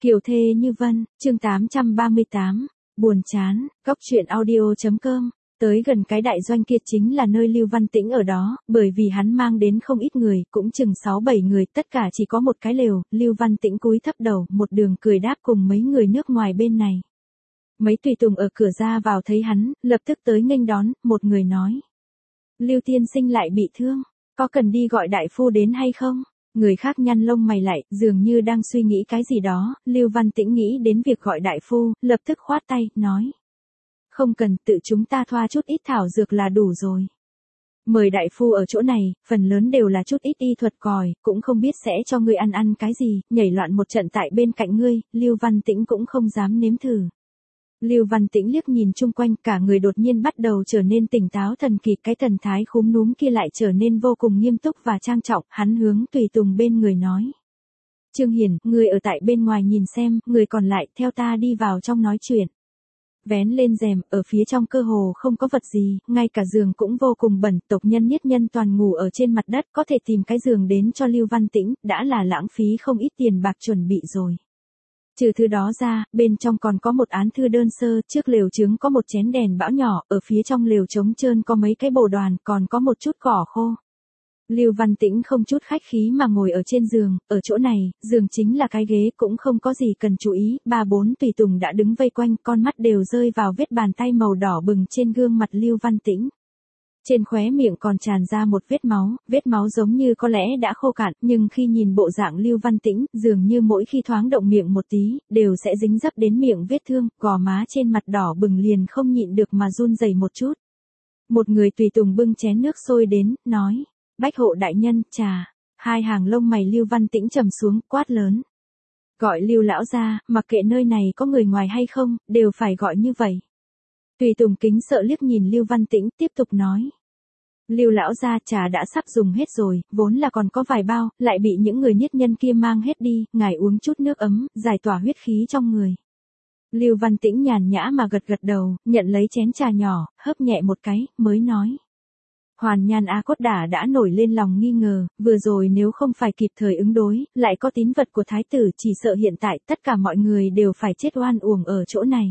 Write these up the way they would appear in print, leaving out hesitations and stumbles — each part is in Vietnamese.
Kiều thê như vân, chương 838, buồn chán, góc truyện audio.com. Tới gần cái đại doanh kia chính là nơi Lưu Văn Tĩnh ở đó, bởi vì hắn mang đến không ít người, cũng chừng 6-7 người, tất cả chỉ có một cái lều. Lưu Văn Tĩnh cúi thấp đầu, một đường cười đáp cùng mấy người nước ngoài bên này. Mấy tùy tùng ở cửa ra vào thấy hắn, lập tức tới nghênh đón, một người nói: Lưu tiên sinh lại bị thương, có cần đi gọi đại phu đến hay không? Người khác nhăn lông mày lại, dường như đang suy nghĩ cái gì đó. Lưu Văn Tĩnh nghĩ đến việc gọi đại phu, lập tức khoát tay, nói: Không cần, tự chúng ta thoa chút ít thảo dược là đủ rồi. Mời đại phu ở chỗ này, phần lớn đều là chút ít y thuật còi, cũng không biết sẽ cho ngươi ăn cái gì, nhảy loạn một trận tại bên cạnh ngươi. Lưu Văn Tĩnh cũng không dám nếm thử. Lưu Văn Tĩnh liếc nhìn chung quanh, cả người đột nhiên bắt đầu trở nên tỉnh táo thần kỳ, cái thần thái khúm núm kia lại trở nên vô cùng nghiêm túc và trang trọng. Hắn hướng tùy tùng bên người nói: Trương Hiền, người ở tại bên ngoài nhìn xem, người còn lại theo ta đi vào trong nói chuyện. Vén lên rèm, ở phía trong cơ hồ không có vật gì, ngay cả giường cũng vô cùng bẩn, tộc nhân nhất nhân toàn ngủ ở trên mặt đất, có thể tìm cái giường đến cho Lưu Văn Tĩnh, đã là lãng phí không ít tiền bạc chuẩn bị rồi. Trừ thứ đó ra, bên trong còn có một án thư đơn sơ, trước lều trứng có một chén đèn bão nhỏ, ở phía trong lều trống trơn có mấy cái bồ đoàn, còn có một chút cỏ khô. Lưu Văn Tĩnh không chút khách khí mà ngồi ở trên giường, ở chỗ này, giường chính là cái ghế, cũng không có gì cần chú ý, 3-4 tùy tùng đã đứng vây quanh, con mắt đều rơi vào vết bàn tay màu đỏ bừng trên gương mặt Lưu Văn Tĩnh. Trên khóe miệng còn tràn ra một vết máu giống như có lẽ đã khô cạn, nhưng khi nhìn bộ dạng Lưu Văn Tĩnh, dường như mỗi khi thoáng động miệng một tí, đều sẽ dính dấp đến miệng vết thương, gò má trên mặt đỏ bừng liền không nhịn được mà run rẩy một chút. Một người tùy tùng bưng chén nước sôi đến, nói: Bách hộ đại nhân, trà. Hai hàng lông mày Lưu Văn Tĩnh trầm xuống, quát lớn: Gọi Lưu lão ra, mặc kệ nơi này có người ngoài hay không, đều phải gọi như vậy. Tùy tùng kính sợ liếc nhìn Lưu Văn Tĩnh, tiếp tục nói: Lưu lão gia, trà đã sắp dùng hết rồi, vốn là còn có vài bao, lại bị những người niết nhân kia mang hết đi, ngài uống chút nước ấm, giải tỏa huyết khí trong người. Lưu Văn Tĩnh nhàn nhã mà gật gật đầu, nhận lấy chén trà nhỏ, hớp nhẹ một cái, mới nói: Hoàn Nhan A Cốt Đả đã nổi lên lòng nghi ngờ, vừa rồi nếu không phải kịp thời ứng đối, lại có tín vật của thái tử, chỉ sợ hiện tại tất cả mọi người đều phải chết oan uổng ở chỗ này.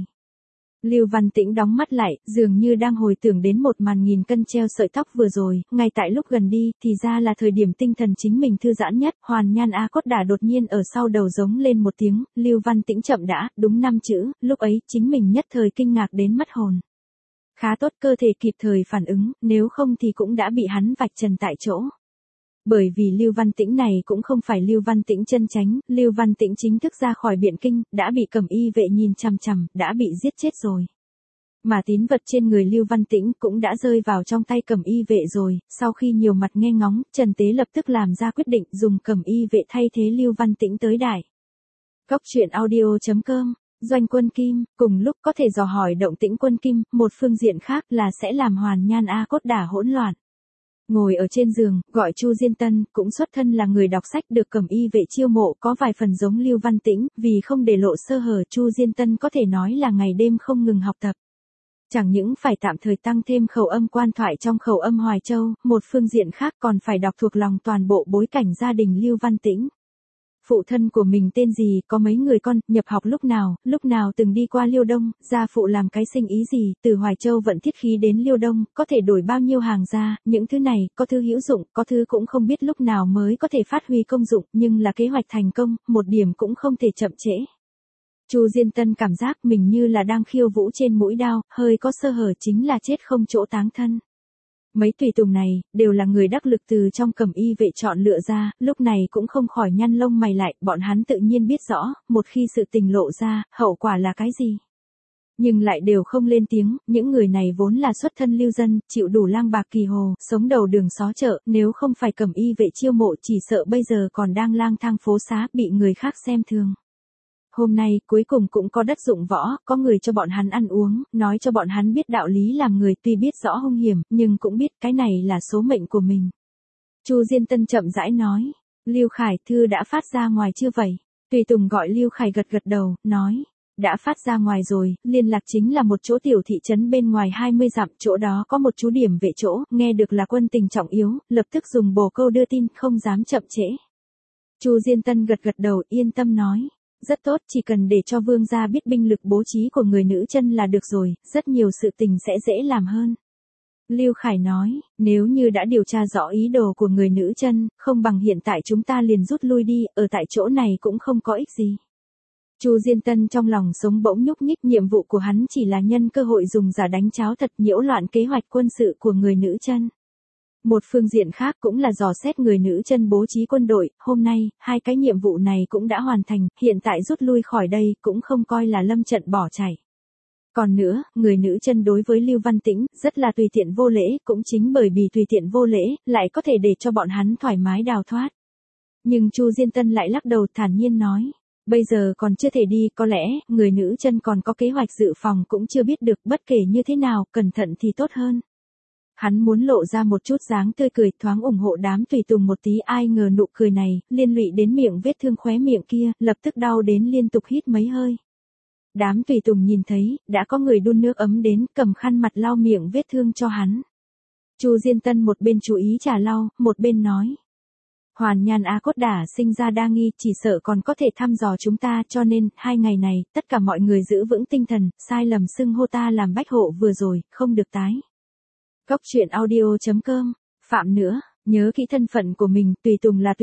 Lưu Văn Tĩnh đóng mắt lại, dường như đang hồi tưởng đến một màn nghìn cân treo sợi tóc vừa rồi, ngay tại lúc gần đi, thì ra là thời điểm tinh thần chính mình thư giãn nhất. Hoàn Nhan A Cốt Đả đột nhiên ở sau đầu giống lên một tiếng, Lưu Văn Tĩnh chậm đã, đúng 5 chữ, lúc ấy chính mình nhất thời kinh ngạc đến mất hồn. Khá tốt cơ thể kịp thời phản ứng, nếu không thì cũng đã bị hắn vạch trần tại chỗ. Bởi vì Lưu Văn Tĩnh này cũng không phải Lưu Văn Tĩnh chân chánh, Lưu Văn Tĩnh chính thức ra khỏi biện kinh, đã bị cẩm y vệ nhìn chằm chằm, đã bị giết chết rồi. Mà tín vật trên người Lưu Văn Tĩnh cũng đã rơi vào trong tay cẩm y vệ rồi, sau khi nhiều mặt nghe ngóng, Trần Tế lập tức làm ra quyết định dùng cẩm y vệ thay thế Lưu Văn Tĩnh tới đại. Góc truyện audio.com. Doanh Quân Kim, cùng lúc có thể dò hỏi động tĩnh Quân Kim, một phương diện khác là sẽ làm Hoàn Nhan A Cốt Đả hỗn loạn. Ngồi ở trên giường, gọi Chu Diên Tân, cũng xuất thân là người đọc sách được cẩm y vệ chiêu mộ, có vài phần giống Lưu Văn Tĩnh, vì không để lộ sơ hở, Chu Diên Tân có thể nói là ngày đêm không ngừng học tập. Chẳng những phải tạm thời tăng thêm khẩu âm quan thoại trong khẩu âm Hoài Châu, một phương diện khác còn phải đọc thuộc lòng toàn bộ bối cảnh gia đình Lưu Văn Tĩnh. Phụ thân của mình tên gì, có mấy người con, nhập học lúc nào từng đi qua Liêu Đông, gia phụ làm cái sinh ý gì, từ Hoài Châu vận thiết khí đến Liêu Đông, có thể đổi bao nhiêu hàng ra, những thứ này, có thứ hữu dụng, có thứ cũng không biết lúc nào mới có thể phát huy công dụng, nhưng là kế hoạch thành công, một điểm cũng không thể chậm trễ. Chu Diên Tân cảm giác mình như là đang khiêu vũ trên mũi đao, hơi có sơ hở chính là chết không chỗ táng thân. Mấy tùy tùng này, đều là người đắc lực từ trong cẩm y vệ chọn lựa ra, lúc này cũng không khỏi nhăn lông mày lại, bọn hắn tự nhiên biết rõ, một khi sự tình lộ ra, hậu quả là cái gì. Nhưng lại đều không lên tiếng, những người này vốn là xuất thân lưu dân, chịu đủ lang bạc kỳ hồ, sống đầu đường xó chợ, nếu không phải cẩm y vệ chiêu mộ chỉ sợ bây giờ còn đang lang thang phố xá, bị người khác xem thường. Hôm nay, cuối cùng cũng có đất dụng võ, có người cho bọn hắn ăn uống, nói cho bọn hắn biết đạo lý làm người, tuy biết rõ hung hiểm, nhưng cũng biết cái này là số mệnh của mình. Chu Diên Tân chậm rãi nói: Lưu Khải, thư đã phát ra ngoài chưa vậy? Tùy tùng gọi Lưu Khải gật gật đầu, nói: Đã phát ra ngoài rồi, liên lạc chính là một chỗ tiểu thị trấn bên ngoài 20 dặm, chỗ đó có một chú điểm vệ chỗ, nghe được là quân tình trọng yếu, lập tức dùng bồ câu đưa tin, không dám chậm trễ. Chu Diên Tân gật gật đầu, yên tâm nói: Rất tốt, chỉ cần để cho vương gia biết binh lực bố trí của người nữ chân là được rồi, rất nhiều sự tình sẽ dễ làm hơn. Lưu Khải nói, nếu như đã điều tra rõ ý đồ của người nữ chân, không bằng hiện tại chúng ta liền rút lui đi, ở tại chỗ này cũng không có ích gì. Chu Diên Tân trong lòng sống bỗng nhúc nhích, nhiệm vụ của hắn chỉ là nhân cơ hội dùng giả đánh cháo thật nhiễu loạn kế hoạch quân sự của người nữ chân. Một phương diện khác cũng là dò xét người nữ chân bố trí quân đội, hôm nay, hai cái nhiệm vụ này cũng đã hoàn thành, hiện tại rút lui khỏi đây cũng không coi là lâm trận bỏ chạy. Còn nữa, người nữ chân đối với Lưu Văn Tĩnh, rất là tùy tiện vô lễ, cũng chính bởi vì tùy tiện vô lễ, lại có thể để cho bọn hắn thoải mái đào thoát. Nhưng Chu Diên Tân lại lắc đầu thản nhiên nói, bây giờ còn chưa thể đi, có lẽ, người nữ chân còn có kế hoạch dự phòng cũng chưa biết được, bất kể như thế nào, cẩn thận thì tốt hơn. Hắn muốn lộ ra một chút dáng tươi cười, thoáng ủng hộ đám tùy tùng một tí, ai ngờ nụ cười này, liên lụy đến miệng vết thương khóe miệng kia, lập tức đau đến liên tục hít mấy hơi. Đám tùy tùng nhìn thấy, đã có người đun nước ấm đến, cầm khăn mặt lau miệng vết thương cho hắn. Chu Diên Tân một bên chú ý trà lau, một bên nói. Hoàn Nhan Á Cốt Đả sinh ra đa nghi, chỉ sợ còn có thể thăm dò chúng ta, cho nên, 2 ngày này, tất cả mọi người giữ vững tinh thần, sai lầm xưng hô ta làm bách hộ vừa rồi, không được tái. Cóc truyện audio.com, phạm nữa, nhớ kỹ thân phận của mình, tùy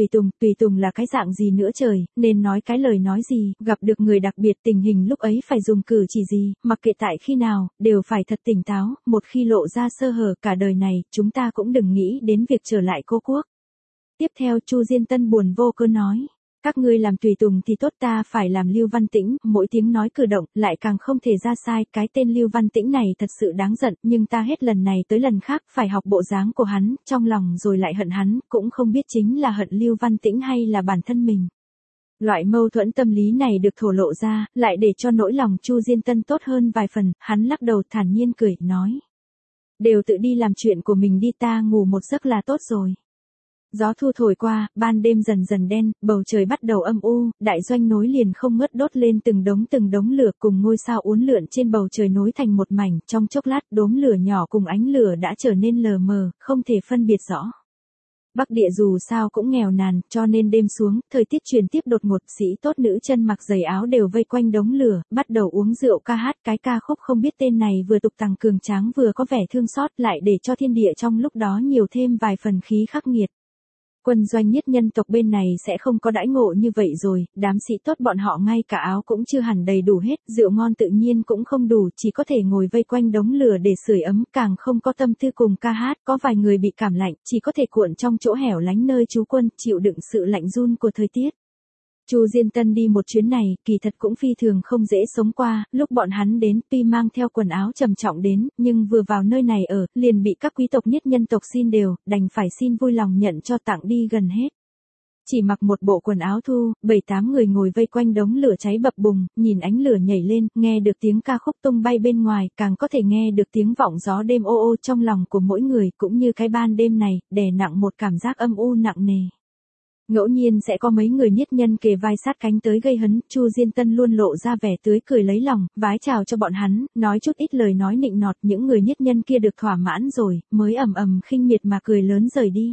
tùng là cái dạng gì nữa trời, nên nói cái lời nói gì, gặp được người đặc biệt tình hình lúc ấy phải dùng cử chỉ gì, mặc kệ tại khi nào, đều phải thật tỉnh táo, một khi lộ ra sơ hở cả đời này, chúng ta cũng đừng nghĩ đến việc trở lại cô quốc. Tiếp theo Chu Diên Tân buồn vô cớ nói. Các ngươi làm tùy tùng thì tốt, ta phải làm Lưu Văn Tĩnh, mỗi tiếng nói cử động, lại càng không thể ra sai, cái tên Lưu Văn Tĩnh này thật sự đáng giận, nhưng ta hết lần này tới lần khác, phải học bộ dáng của hắn, trong lòng rồi lại hận hắn, cũng không biết chính là hận Lưu Văn Tĩnh hay là bản thân mình. Loại mâu thuẫn tâm lý này được thổ lộ ra, lại để cho nỗi lòng Chu Diên Tân tốt hơn vài phần, hắn lắc đầu thản nhiên cười, nói. Đều tự đi làm chuyện của mình đi, ta ngủ một giấc là tốt rồi. Gió thu thổi qua, ban đêm dần dần đen, bầu trời bắt đầu âm u, đại doanh nối liền không ngớt đốt lên từng đống lửa, cùng ngôi sao uốn lượn trên bầu trời nối thành một mảnh, trong chốc lát đốm lửa nhỏ cùng ánh lửa đã trở nên lờ mờ, không thể phân biệt rõ. Bắc địa dù sao cũng nghèo nàn, cho nên đêm xuống, thời tiết chuyển tiếp đột ngột, sĩ tốt nữ chân mặc giày áo đều vây quanh đống lửa, bắt đầu uống rượu ca hát, cái ca khúc không biết tên này vừa tục tằng cường tráng vừa có vẻ thương xót, lại để cho thiên địa trong lúc đó nhiều thêm vài phần khí khắc nghiệt. Quân doanh nhất nhân tộc bên này sẽ không có đãi ngộ như vậy rồi, đám sĩ tốt bọn họ ngay cả áo cũng chưa hẳn đầy đủ hết, rượu ngon tự nhiên cũng không đủ, chỉ có thể ngồi vây quanh đống lửa để sưởi ấm, càng không có tâm tư cùng ca hát, có vài người bị cảm lạnh, chỉ có thể cuộn trong chỗ hẻo lánh nơi trú quân, chịu đựng sự lạnh run của thời tiết. Chu Diên Tân đi một chuyến này, kỳ thật cũng phi thường không dễ sống qua, lúc bọn hắn đến, tuy mang theo quần áo trầm trọng đến, nhưng vừa vào nơi này ở, liền bị các quý tộc nhất nhân tộc xin đều, đành phải xin vui lòng nhận cho tặng đi gần hết. Chỉ mặc một bộ quần áo thu, 7-8 người ngồi vây quanh đống lửa cháy bập bùng, nhìn ánh lửa nhảy lên, nghe được tiếng ca khúc tung bay bên ngoài, càng có thể nghe được tiếng vọng gió đêm ô ô trong lòng của mỗi người, cũng như cái ban đêm này, đè nặng một cảm giác âm u nặng nề. Ngẫu nhiên sẽ có mấy người niết nhân kề vai sát cánh tới gây hấn, Chu Diên Tân luôn lộ ra vẻ tươi cười lấy lòng, vái chào cho bọn hắn, nói chút ít lời nói nịnh nọt, những người niết nhân kia được thỏa mãn rồi, mới khinh miệt mà cười lớn rời đi.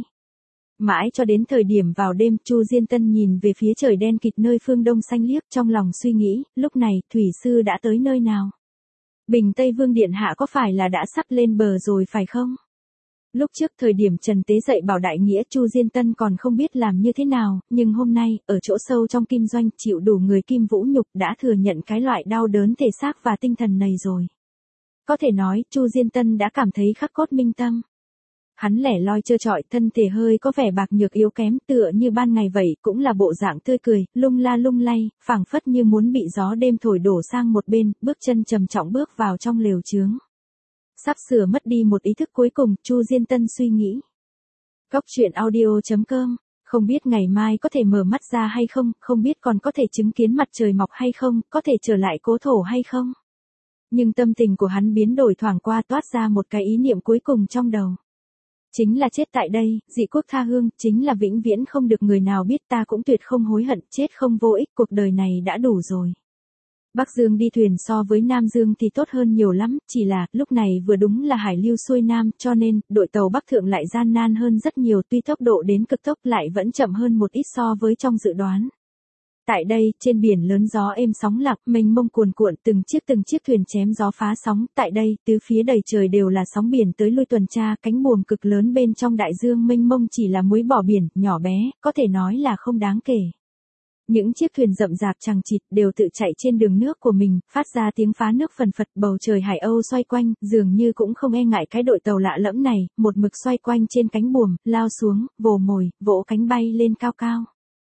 Mãi cho đến thời điểm vào đêm, Chu Diên Tân nhìn về phía trời đen kịt nơi phương đông xanh liếc, trong lòng suy nghĩ, lúc này, thủy sư đã tới nơi nào? Bình Tây Vương Điện Hạ có phải là đã sắp lên bờ rồi phải không? Lúc trước thời điểm Trần Tế dạy bảo đại nghĩa, Chu Diên Tân còn không biết làm như thế nào, nhưng hôm nay, ở chỗ sâu trong kim doanh, chịu đủ người kim vũ nhục, đã thừa nhận cái loại đau đớn thể xác và tinh thần này rồi. Có thể nói, Chu Diên Tân đã cảm thấy khắc cốt minh tâm. Hắn lẻ loi trơ trọi, thân thể hơi có vẻ bạc nhược yếu kém, tựa như ban ngày vậy, cũng là bộ dạng tươi cười, lung la lung lay, phảng phất như muốn bị gió đêm thổi đổ sang một bên, bước chân trầm trọng bước vào trong lều chướng. Sắp sửa mất đi một ý thức cuối cùng, Chu Diên Tân suy nghĩ. Cóc truyện audio.com, không biết ngày mai có thể mở mắt ra hay không, không biết còn có thể chứng kiến mặt trời mọc hay không, có thể trở lại cố thổ hay không. Nhưng tâm tình của hắn biến đổi thoảng qua, toát ra một cái ý niệm cuối cùng trong đầu. Chính là chết tại đây, dị quốc tha hương, chính là vĩnh viễn không được người nào biết, ta cũng tuyệt không hối hận, chết không vô ích, cuộc đời này đã đủ rồi. Bắc Dương đi thuyền so với Nam Dương thì tốt hơn nhiều lắm, chỉ là, lúc này vừa đúng là hải lưu xuôi Nam, cho nên, đội tàu Bắc Thượng lại gian nan hơn rất nhiều, tuy tốc độ đến cực tốc lại vẫn chậm hơn một ít so với trong dự đoán. Tại đây, trên biển lớn gió êm sóng lặng, mênh mông cuồn cuộn, từng chiếc thuyền chém gió phá sóng. Tại đây, tứ phía đầy trời đều là sóng biển tới lui tuần tra, cánh buồm cực lớn bên trong đại dương mênh mông chỉ là muối bỏ biển, nhỏ bé, có thể nói là không đáng kể. Những chiếc thuyền rậm rạp chằng chịt đều tự chạy trên đường nước của mình, phát ra tiếng phá nước phần phật, bầu trời Hải Âu xoay quanh, dường như cũng không e ngại cái đội tàu lạ lẫm này, một mực xoay quanh trên cánh buồm, lao xuống, vồ mồi, vỗ cánh bay lên cao cao.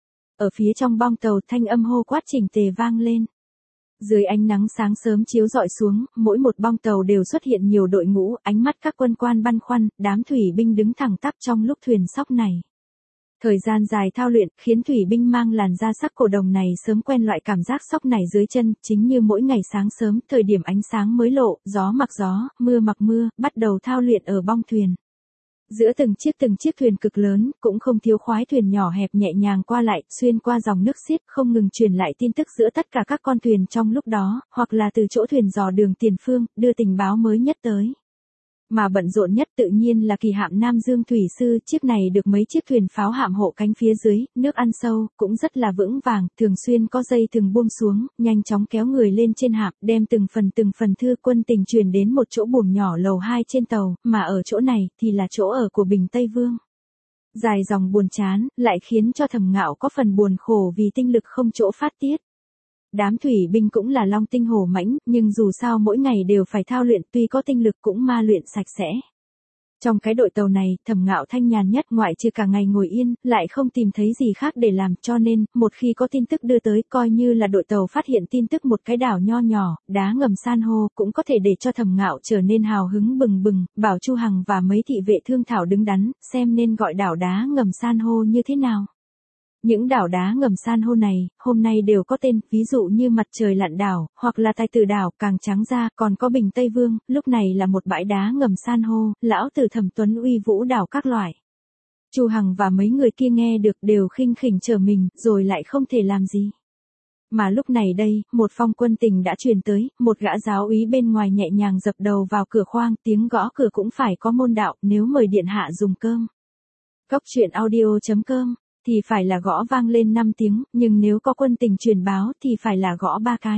Ở phía trong bong tàu thanh âm hô quát chỉnh tề vang lên. Dưới ánh nắng sáng sớm chiếu rọi xuống, mỗi một bong tàu đều xuất hiện nhiều đội ngũ, ánh mắt các quân quan băn khoăn, đám thủy binh đứng thẳng tắp trong lúc thuyền sóc này. Thời gian dài thao luyện, khiến thủy binh mang làn da sắc cổ đồng này sớm quen loại cảm giác sóc này dưới chân, chính như mỗi ngày sáng sớm, thời điểm ánh sáng mới lộ, gió mặc gió, mưa mặc mưa, bắt đầu thao luyện ở bong thuyền. Giữa từng chiếc thuyền cực lớn, cũng không thiếu khoái thuyền nhỏ hẹp nhẹ nhàng qua lại, xuyên qua dòng nước xiết, không ngừng truyền lại tin tức giữa tất cả các con thuyền trong lúc đó, hoặc là từ chỗ thuyền dò đường tiền phương, đưa tình báo mới nhất tới. Mà bận rộn nhất tự nhiên là kỳ hạm Nam Dương Thủy Sư, chiếc này được mấy chiếc thuyền pháo hạm hộ cánh phía dưới, nước ăn sâu, cũng rất là vững vàng, thường xuyên có dây thừng buông xuống, nhanh chóng kéo người lên trên hạm, đem từng phần thư quân tình truyền đến một chỗ buồng nhỏ lầu 2 trên tàu, mà ở chỗ này thì là chỗ ở của Bình Tây Vương. Dài dòng buồn chán, lại khiến cho Thẩm Ngạo có phần buồn khổ vì tinh lực không chỗ phát tiết. Đám thủy binh cũng là long tinh hổ mãnh, nhưng dù sao mỗi ngày đều phải thao luyện, tuy có tinh lực cũng ma luyện sạch sẽ. Trong cái đội tàu này, Thẩm Ngạo thanh nhàn nhất, ngoại trừ cả ngày ngồi yên, lại không tìm thấy gì khác để làm, cho nên, một khi có tin tức đưa tới, coi như là đội tàu phát hiện tin tức một cái đảo nho nhỏ, đá ngầm san hô, cũng có thể để cho Thẩm Ngạo trở nên hào hứng bừng bừng, bảo Chu Hằng và mấy thị vệ thương thảo đứng đắn, xem nên gọi đảo đá ngầm san hô như thế nào. Những đảo đá ngầm san hô này, hôm nay đều có tên, ví dụ như Mặt Trời Lặn Đảo, hoặc là Tài Tử Đảo, càng trắng ra, còn có Bình Tây Vương, lúc này là một bãi đá ngầm san hô, lão tử Thẩm Tuấn Uy Vũ Đảo các loại. Chu Hằng và mấy người kia nghe được đều khinh khỉnh trở mình, rồi lại không thể làm gì. Mà lúc này đây, một phong quân tình đã truyền tới, một gã giáo úy bên ngoài nhẹ nhàng dập đầu vào cửa khoang, tiếng gõ cửa cũng phải có môn đạo, nếu mời điện hạ dùng cơm. Cốc truyện audio.com thì phải là gõ vang lên 5 tiếng, nhưng nếu có quân tình truyền báo thì phải là gõ 3 cái.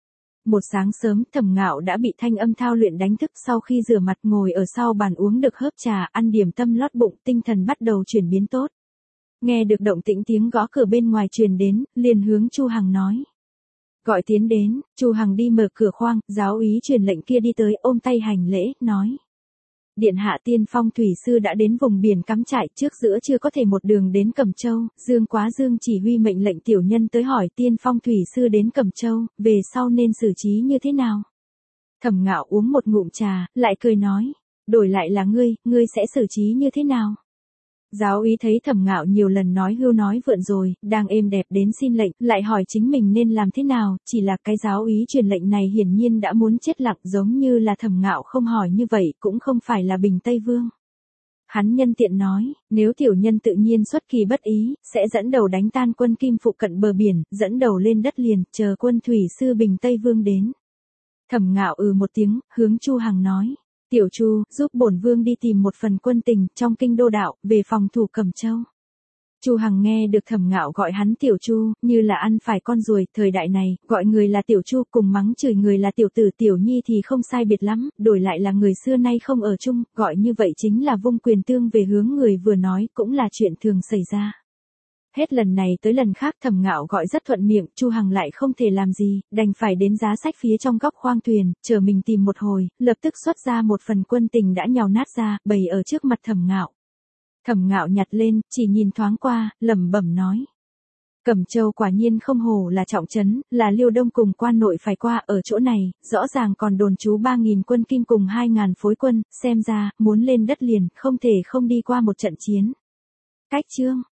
Một sáng sớm, Thẩm Ngạo đã bị thanh âm thao luyện đánh thức, sau khi rửa mặt ngồi ở sau bàn uống được hớp trà, ăn điểm tâm lót bụng, tinh thần bắt đầu chuyển biến tốt. Nghe được động tĩnh tiếng gõ cửa bên ngoài truyền đến, liền hướng Chu Hằng nói. Gọi tiến đến, Chu Hằng đi mở cửa khoang, giáo úy truyền lệnh kia đi tới, ôm tay hành lễ, nói. Điện hạ Tiên Phong Thủy Sư đã đến vùng biển cắm trại, trước giữa chưa có thể một đường đến Cẩm Châu, Dương Quá Dương chỉ huy mệnh lệnh tiểu nhân tới hỏi Tiên Phong Thủy Sư đến Cẩm Châu, về sau nên xử trí như thế nào. Thẩm Ngạo uống một ngụm trà, lại cười nói, đổi lại là ngươi sẽ xử trí như thế nào. Giáo úy thấy Thẩm Ngạo nhiều lần nói hưu nói vượn rồi, đang êm đẹp đến xin lệnh, lại hỏi chính mình nên làm thế nào, chỉ là cái giáo úy truyền lệnh này hiển nhiên đã muốn chết lặng, giống như là Thẩm Ngạo không hỏi như vậy, cũng không phải là Bình Tây Vương. Hắn nhân tiện nói, nếu tiểu nhân tự nhiên xuất kỳ bất ý, sẽ dẫn đầu đánh tan quân Kim phụ cận bờ biển, dẫn đầu lên đất liền, chờ quân thủy sư Bình Tây Vương đến. Thẩm Ngạo một tiếng, hướng Chu Hằng nói. Tiểu Chu, giúp bổn vương đi tìm một phần quân tình trong kinh đô đạo, về phòng thủ Cẩm Châu. Chu Hằng nghe được Thẩm Ngạo gọi hắn Tiểu Chu, như là ăn phải con ruồi, thời đại này, gọi người là Tiểu Chu cùng mắng chửi người là Tiểu Tử Tiểu Nhi thì không sai biệt lắm, đổi lại là người xưa nay không ở chung, gọi như vậy chính là vung quyền tương về hướng người vừa nói, cũng là chuyện thường xảy ra. Hết lần này tới lần khác Thẩm Ngạo gọi rất thuận miệng, Chu Hằng lại không thể làm gì, đành phải đến giá sách phía trong góc khoang thuyền, chờ mình tìm một hồi, lập tức xuất ra một phần quân tình đã nhào nát ra, bày ở trước mặt Thẩm Ngạo. Thẩm Ngạo nhặt lên, chỉ nhìn thoáng qua, lẩm bẩm nói. Cẩm Châu quả nhiên không hổ là trọng trấn, là Liêu Đông cùng quan nội phải qua, ở chỗ này, rõ ràng còn đồn trú 3.000 quân Kim cùng 2.000 phối quân, xem ra, muốn lên đất liền, không thể không đi qua một trận chiến. Cách chương